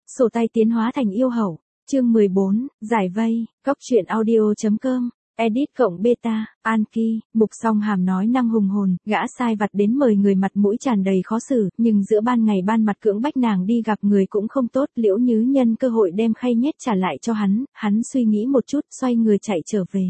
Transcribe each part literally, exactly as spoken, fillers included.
Sổ tay tiến hóa thành yêu hậu. Chương mười bốn, giải vây, góc truyện audio.com, edit cộng beta, Anki, Mục Song Hàm nói năng hùng hồn, gã sai vặt đến mời người mặt mũi tràn đầy khó xử, nhưng giữa ban ngày ban mặt cưỡng bách nàng đi gặp người cũng không tốt, Liễu Nhứ nhân cơ hội đem khay nhét trả lại cho hắn, hắn suy nghĩ một chút, xoay người chạy trở về.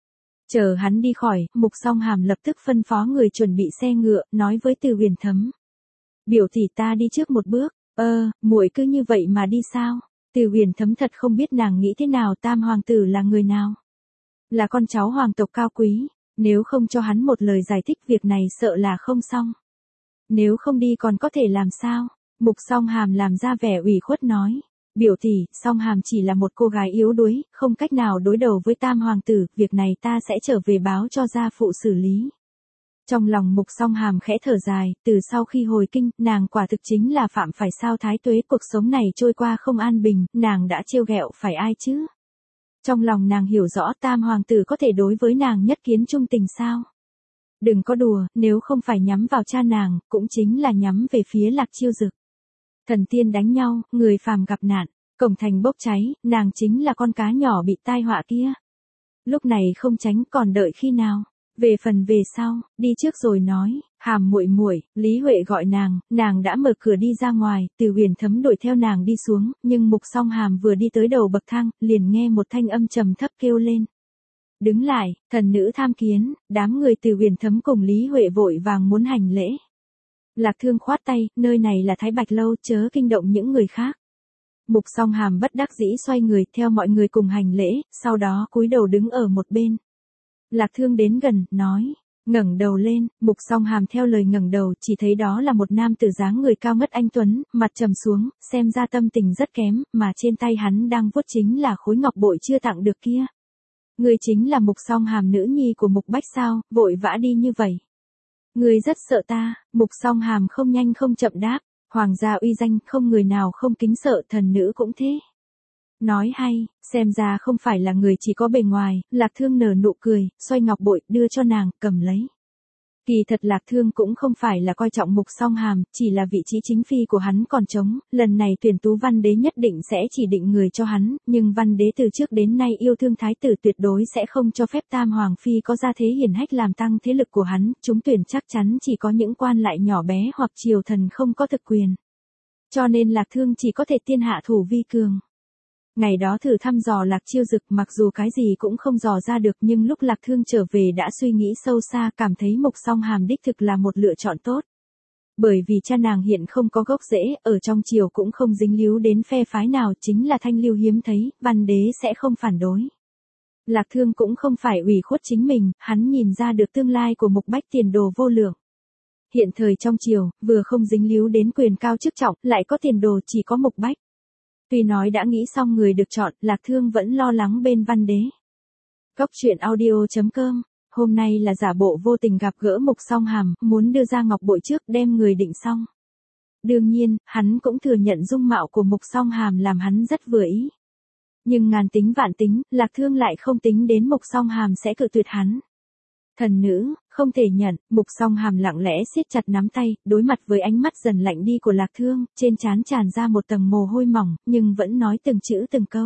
Chờ hắn đi khỏi, Mục Song Hàm lập tức phân phó người chuẩn bị xe ngựa, nói với Từ Huyền Thấm. Biểu tỷ ta đi trước một bước, ơ, muội cứ như vậy mà đi sao? Từ Huyền Thấm thật không biết nàng nghĩ thế nào, Tam hoàng tử là người nào? Là con cháu hoàng tộc cao quý, nếu không cho hắn một lời giải thích việc này sợ là không xong. Nếu không đi còn có thể làm sao? Mục Song Hàm làm ra vẻ ủy khuất nói. Biểu tỷ, Song Hàm chỉ là một cô gái yếu đuối, không cách nào đối đầu với Tam hoàng tử, việc này ta sẽ trở về báo cho gia phụ xử lý. Trong lòng Mục Song Hàm khẽ thở dài, từ sau khi hồi kinh, nàng quả thực chính là phạm phải sao thái tuế, cuộc sống này trôi qua không an bình, nàng đã trêu ghẹo phải ai chứ? Trong lòng nàng hiểu rõ Tam hoàng tử có thể đối với nàng nhất kiến trung tình sao? Đừng có đùa, nếu không phải nhắm vào cha nàng, cũng chính là nhắm về phía Lạc Chiêu Dực. Thần tiên đánh nhau, người phàm gặp nạn, cổng thành bốc cháy, nàng chính là con cá nhỏ bị tai họa kia. Lúc này không tránh còn đợi khi nào? Về phần về sau, đi trước rồi nói, Hàm muội muội, Lý Huệ gọi nàng, nàng đã mở cửa đi ra ngoài, Từ Huyền Thấm đuổi theo nàng đi xuống, nhưng Mục Song Hàm vừa đi tới đầu bậc thang, liền nghe một thanh âm trầm thấp kêu lên. Đứng lại, thần nữ tham kiến, đám người Từ Huyền Thấm cùng Lý Huệ vội vàng muốn hành lễ. Lạc Thương khoát tay, nơi này là Thái Bạch Lâu, chớ kinh động những người khác. Mục Song Hàm bất đắc dĩ xoay người theo mọi người cùng hành lễ, sau đó cúi đầu đứng ở một bên. Lạc Thương đến gần, nói, ngẩng đầu lên, Mục Song Hàm theo lời ngẩng đầu, chỉ thấy đó là một nam tử dáng người cao ngất anh tuấn, mặt trầm xuống, xem ra tâm tình rất kém, mà trên tay hắn đang vuốt chính là khối ngọc bội chưa tặng được kia. Người chính là Mục Song Hàm nữ nhi của Mục Bách sao, vội vã đi như vậy. Người rất sợ ta, Mục Song Hàm không nhanh không chậm đáp, hoàng gia uy danh không người nào không kính sợ, thần nữ cũng thế. Nói hay, xem ra không phải là người chỉ có bề ngoài, Lạc Thương nở nụ cười, xoay ngọc bội, đưa cho nàng, cầm lấy. Kỳ thật Lạc Thương cũng không phải là coi trọng Mục Song Hàm, chỉ là vị trí chính phi của hắn còn trống, lần này tuyển tú văn đế nhất định sẽ chỉ định người cho hắn, nhưng văn đế từ trước đến nay yêu thương thái tử tuyệt đối sẽ không cho phép Tam hoàng phi có gia thế hiển hách làm tăng thế lực của hắn, chúng tuyển chắc chắn chỉ có những quan lại nhỏ bé hoặc triều thần không có thực quyền. Cho nên Lạc Thương chỉ có thể tiên hạ thủ vi cường. Ngày đó thử thăm dò Lạc Chiêu Dực, mặc dù cái gì cũng không dò ra được, nhưng lúc Lạc Thương trở về đã suy nghĩ sâu xa, cảm thấy Mục Song Hàm đích thực là một lựa chọn tốt. Bởi vì cha nàng hiện không có gốc rễ, ở trong triều cũng không dính líu đến phe phái nào, chính là thanh lưu hiếm thấy, văn đế sẽ không phản đối. Lạc Thương cũng không phải ủy khuất chính mình, hắn nhìn ra được tương lai của Mục Bách tiền đồ vô lượng. Hiện thời trong triều, vừa không dính líu đến quyền cao chức trọng, lại có tiền đồ chỉ có Mục Bách. Tuy nói đã nghĩ xong người được chọn, Lạc Thương vẫn lo lắng bên văn đế. Góc truyện audio.com, hôm nay là giả bộ vô tình gặp gỡ Mục Song Hàm, muốn đưa ra ngọc bội trước đem người định xong. Đương nhiên, hắn cũng thừa nhận dung mạo của Mục Song Hàm làm hắn rất vừa ý. Nhưng ngàn tính vạn tính, Lạc Thương lại không tính đến Mục Song Hàm sẽ cự tuyệt hắn. Thần nữ, không thể nhận, Mục Song Hàm lặng lẽ siết chặt nắm tay, đối mặt với ánh mắt dần lạnh đi của Lạc Thương, trên trán tràn ra một tầng mồ hôi mỏng, nhưng vẫn nói từng chữ từng câu.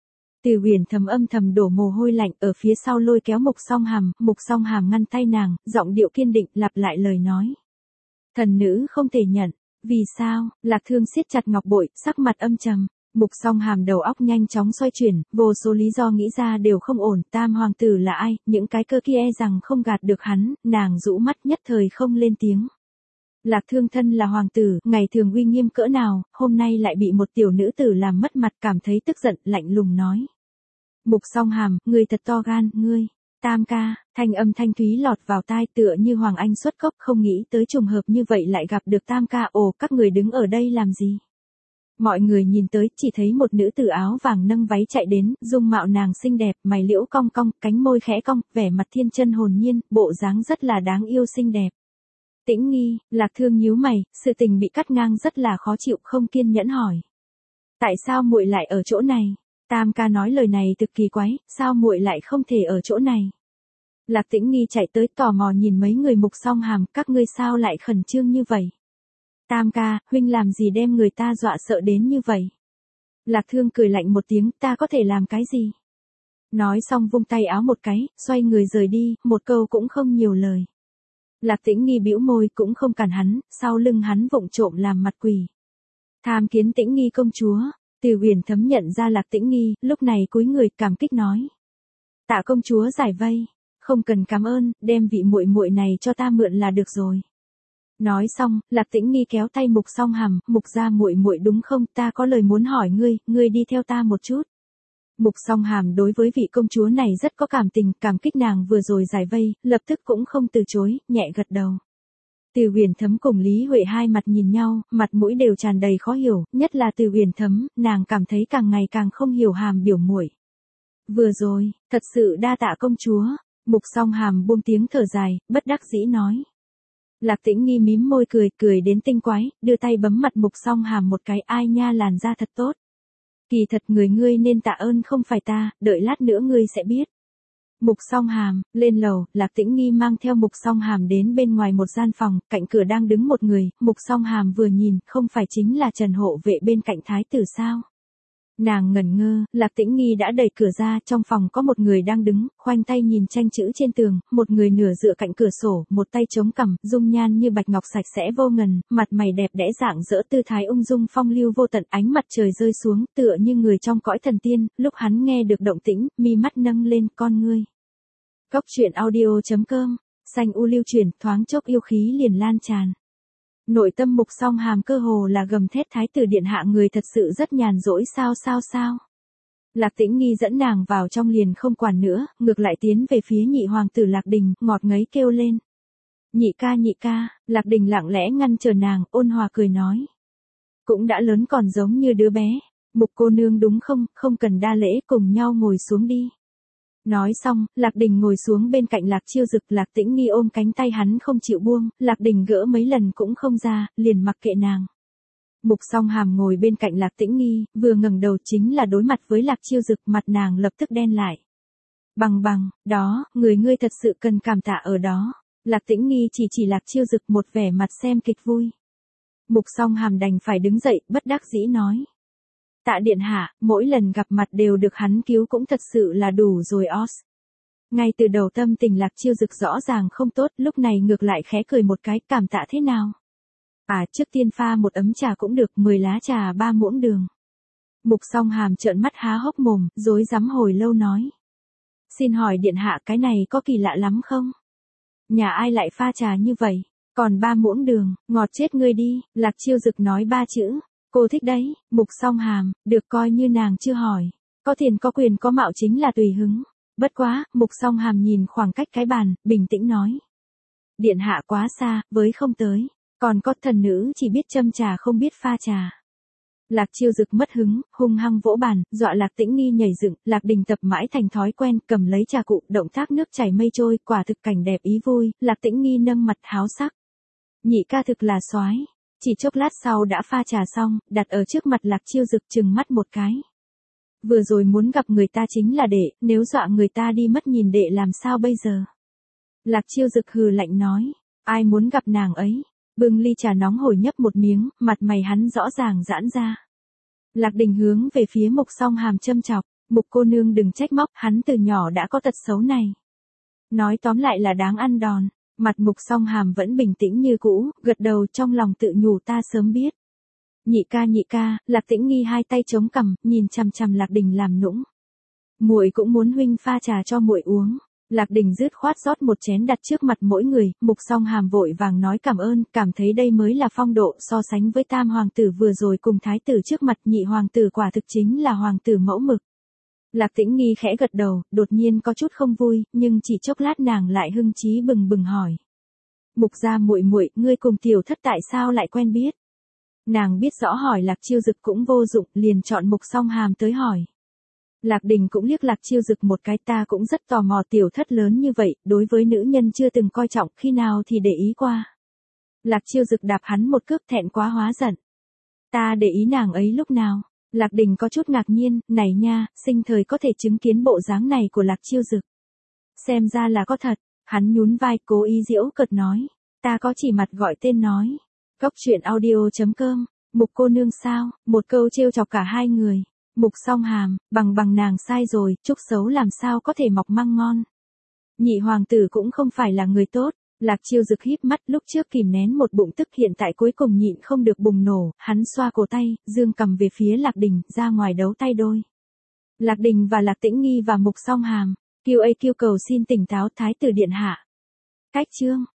Từ Huyền Thấm âm thầm đổ mồ hôi lạnh ở phía sau lôi kéo Mục Song Hàm, Mục Song Hàm ngăn tay nàng, giọng điệu kiên định lặp lại lời nói. Thần nữ không thể nhận, vì sao? Lạc Thương siết chặt ngọc bội, sắc mặt âm trầm. Mục Song Hàm đầu óc nhanh chóng xoay chuyển, vô số lý do nghĩ ra đều không ổn, Tam hoàng tử là ai, những cái cơ kia e rằng không gạt được hắn, nàng rũ mắt nhất thời không lên tiếng. Lạc Thương thân là hoàng tử, ngày thường uy nghiêm cỡ nào, hôm nay lại bị một tiểu nữ tử làm mất mặt, cảm thấy tức giận, lạnh lùng nói. Mục Song Hàm, ngươi thật to gan, ngươi. Tam ca, thanh âm thanh thúy lọt vào tai tựa như Hoàng Anh xuất cốc, không nghĩ tới trùng hợp như vậy lại gặp được Tam ca, ồ, các người đứng ở đây làm gì? Mọi người nhìn tới, chỉ thấy một nữ tử áo vàng nâng váy chạy đến, dung mạo nàng xinh đẹp, mày liễu cong cong, cánh môi khẽ cong, vẻ mặt thiên chân hồn nhiên, bộ dáng rất là đáng yêu xinh đẹp. Tĩnh Nghi, Lạc Thương nhíu mày, sự tình bị cắt ngang rất là khó chịu, không kiên nhẫn hỏi. Tại sao muội lại ở chỗ này? Tam ca nói lời này cực kỳ quái, sao muội lại không thể ở chỗ này? Lạc Tĩnh Nghi chạy tới tò mò nhìn mấy người Mục Song Hàm, các ngươi sao lại khẩn trương như vậy? Tam ca, huynh làm gì đem người ta dọa sợ đến như vậy? Lạc Thương cười lạnh một tiếng, ta có thể làm cái gì? Nói xong vung tay áo một cái, xoay người rời đi, một câu cũng không nhiều lời. Lạc Tĩnh Nghi bĩu môi cũng không cản hắn, sau lưng hắn vụng trộm làm mặt quỷ. Tham kiến Tĩnh Nghi công chúa, Từ Huyền Thấm nhận ra Lạc Tĩnh Nghi, lúc này cúi người cảm kích nói. Tạ công chúa giải vây, không cần cảm ơn, đem vị muội muội này cho ta mượn là được rồi. Nói xong, Lạc Tĩnh Nghi kéo tay Mục Song Hàm, Mục gia muội muội đúng không, ta có lời muốn hỏi ngươi, ngươi đi theo ta một chút. Mục Song Hàm đối với vị công chúa này rất có cảm tình, cảm kích nàng vừa rồi giải vây, lập tức cũng không từ chối, nhẹ gật đầu. Từ Huyền Thấm cùng Lý Huệ hai mặt nhìn nhau, mặt mũi đều tràn đầy khó hiểu, nhất là Từ Huyền Thấm, nàng cảm thấy càng ngày càng không hiểu Hàm biểu muội. Vừa rồi, thật sự đa tạ công chúa, Mục Song Hàm buông tiếng thở dài, bất đắc dĩ nói. Lạc Tĩnh Nghi mím môi cười, cười đến tinh quái, đưa tay bấm mặt Mục Song Hàm một cái, ai nha làn da thật tốt. Kỳ thật người ngươi nên tạ ơn không phải ta, đợi lát nữa ngươi sẽ biết. Mục Song Hàm, lên lầu, Lạc Tĩnh Nghi mang theo Mục Song Hàm đến bên ngoài một gian phòng, cạnh cửa đang đứng một người, Mục Song Hàm vừa nhìn, không phải chính là Trần hộ vệ bên cạnh thái tử sao? Nàng ngẩn ngơ, Lạc Tĩnh Nghi đã đẩy cửa ra, trong phòng có một người đang đứng, khoanh tay nhìn tranh chữ trên tường, một người nửa dựa cạnh cửa sổ, một tay chống cằm, dung nhan như bạch ngọc sạch sẽ vô ngần, mặt mày đẹp đẽ dạng dỡ tư thái ung dung phong lưu vô tận, ánh mặt trời rơi xuống, tựa như người trong cõi thần tiên, lúc hắn nghe được động tĩnh, mi mắt nâng lên, con ngươi. Cốc truyện audio chấm com, xanh u lưu chuyển, thoáng chốc yêu khí liền lan tràn. Nội tâm Mục Song Hàm cơ hồ là gầm thét thái tử điện hạ người thật sự rất nhàn rỗi sao sao sao. Lạc Tĩnh Nghi dẫn nàng vào trong liền không quản nữa, ngược lại tiến về phía nhị hoàng tử Lạc Đình, ngọt ngấy kêu lên. Nhị ca nhị ca, Lạc Đình lặng lẽ ngăn trở nàng, ôn hòa cười nói. Cũng đã lớn còn giống như đứa bé, Mục cô nương đúng không, không cần đa lễ, cùng nhau ngồi xuống đi. Nói xong, Lạc Đình ngồi xuống bên cạnh Lạc Chiêu Dực, Lạc Tĩnh Nghi ôm cánh tay hắn không chịu buông, Lạc Đình gỡ mấy lần cũng không ra, liền mặc kệ nàng. Mục Song Hàm ngồi bên cạnh Lạc Tĩnh Nghi, vừa ngẩng đầu chính là đối mặt với Lạc Chiêu Dực, mặt nàng lập tức đen lại. Bằng bằng, đó, người ngươi thật sự cần cảm tạ ở đó. Lạc Tĩnh Nghi chỉ chỉ Lạc Chiêu Dực một vẻ mặt xem kịch vui. Mục Song Hàm đành phải đứng dậy, bất đắc dĩ nói. Tạ điện hạ, mỗi lần gặp mặt đều được hắn cứu cũng thật sự là đủ rồi os. Ngay từ đầu tâm tình Lạc Chiêu Dực rõ ràng không tốt, lúc này ngược lại khẽ cười một cái, cảm tạ thế nào? À, trước tiên pha một ấm trà cũng được, mười lá trà ba muỗng đường. Mục Song Hàm trợn mắt há hốc mồm, rối rắm hồi lâu nói. Xin hỏi điện hạ cái này có kỳ lạ lắm không? Nhà ai lại pha trà như vậy? Còn ba muỗng đường, ngọt chết ngươi đi, Lạc Chiêu Dực nói ba chữ. Cô thích đấy, Mục Song Hàm, được coi như nàng chưa hỏi. Có tiền có quyền có mạo chính là tùy hứng. Bất quá, Mục Song Hàm nhìn khoảng cách cái bàn, bình tĩnh nói. Điện hạ quá xa, với không tới. Còn có thần nữ chỉ biết châm trà không biết pha trà. Lạc Chiêu Dực mất hứng, hung hăng vỗ bàn, dọa Lạc Tĩnh Nghi nhảy dựng, Lạc Đình tập mãi thành thói quen, cầm lấy trà cụ, động tác nước chảy mây trôi, quả thực cảnh đẹp ý vui, Lạc Tĩnh Nghi nâng mặt háo sắc. Nhị ca thực là soái. Chỉ chốc lát sau đã pha trà xong, đặt ở trước mặt Lạc Chiêu Dực chừng mắt một cái. Vừa rồi muốn gặp người ta chính là đệ, nếu dọa người ta đi mất nhìn đệ làm sao bây giờ? Lạc Chiêu Dực hừ lạnh nói, ai muốn gặp nàng ấy? Bưng ly trà nóng hổi nhấp một miếng, mặt mày hắn rõ ràng giãn ra. Lạc Đình hướng về phía Mục Song Hàm châm chọc, Mục cô nương đừng trách móc, hắn từ nhỏ đã có tật xấu này. Nói tóm lại là đáng ăn đòn. Mặt Mục Song Hàm vẫn bình tĩnh như cũ, gật đầu trong lòng tự nhủ ta sớm biết. Nhị ca nhị ca, Lạc Tĩnh Nghi hai tay chống cằm, nhìn chằm chằm Lạc Đình làm nũng. Muội cũng muốn huynh pha trà cho muội uống. Lạc Đình dứt khoát rót một chén đặt trước mặt mỗi người, Mục Song Hàm vội vàng nói cảm ơn, cảm thấy đây mới là phong độ, so sánh với tam hoàng tử vừa rồi cùng thái tử trước mặt, nhị hoàng tử quả thực chính là hoàng tử mẫu mực. Lạc Tĩnh Nghi khẽ gật đầu, đột nhiên có chút không vui, nhưng chỉ chốc lát nàng lại hưng trí bừng bừng hỏi. Mục gia muội muội, ngươi cùng tiểu thất tại sao lại quen biết? Nàng biết rõ hỏi Lạc Chiêu Dực cũng vô dụng, liền chọn Mục Song Hàm tới hỏi. Lạc Đình cũng liếc Lạc Chiêu Dực một cái, ta cũng rất tò mò tiểu thất lớn như vậy, đối với nữ nhân chưa từng coi trọng, khi nào thì để ý qua. Lạc Chiêu Dực đạp hắn một cước, thẹn quá hóa giận. Ta để ý nàng ấy lúc nào? Lạc Đình có chút ngạc nhiên, này nha, sinh thời có thể chứng kiến bộ dáng này của Lạc Chiêu Dực. Xem ra là có thật, hắn nhún vai cố ý giễu cợt nói, ta có chỉ mặt gọi tên nói. Cốc truyện audio chấm com, Mục cô nương sao, một câu trêu chọc cả hai người. Mục Song Hàm, bằng bằng nàng sai rồi, trúc xấu làm sao có thể mọc măng ngon. Nhị hoàng tử cũng không phải là người tốt. Lạc Chiêu Dực híp mắt, lúc trước kìm nén một bụng tức hiện tại cuối cùng nhịn không được bùng nổ, hắn xoa cổ tay, dương cầm về phía Lạc Đình, ra ngoài đấu tay đôi. Lạc Đình và Lạc Tĩnh Nghi và Mục Song Hàm, Q A Q cầu xin tỉnh táo Thái tử điện hạ. Cách chương